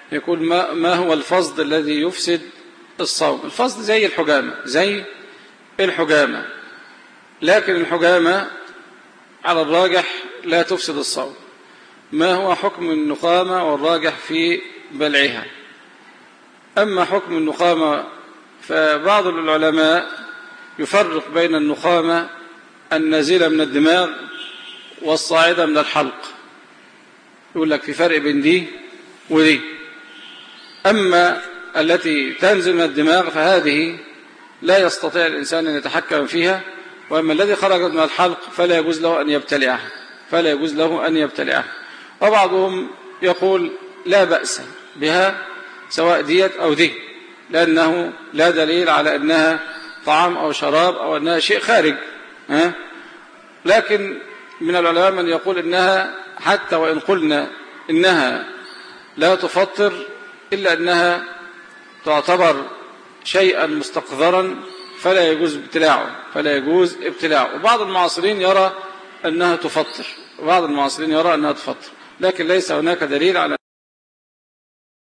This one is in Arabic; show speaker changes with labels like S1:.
S1: يقول ما هو الفصد الذي يفسد الصوم؟ الفصد زي الحجامة، لكن الحجامة على الراجح لا تفسد الصوم. ما هو حكم النخامة والراجح في بلعها؟ أما حكم النخامة فبعض العلماء يفرق بين النخامة النازلة من الدماغ والصاعدة من الحلق، يقول لك في فرق بين دي ودي. أما التي تنزل من الدماغ فهذه لا يستطيع الإنسان أن يتحكم فيها، وأما الذي خرجت من الحلق فلا يجوز له أن يبتلعها. وبعضهم يقول لا بأس بها سواء ديت أو دي، لأنه لا دليل على أنها طعام أو شراب أو أنها شيء خارج. لكن من العلماء من يقول إنها حتى وإن قلنا إنها لا تفطر إلا أنها تعتبر شيئا مستقذرا فلا يجوز ابتلاعه. وبعض المعاصرين يرى أنها تفطر، لكن ليس هناك دليل على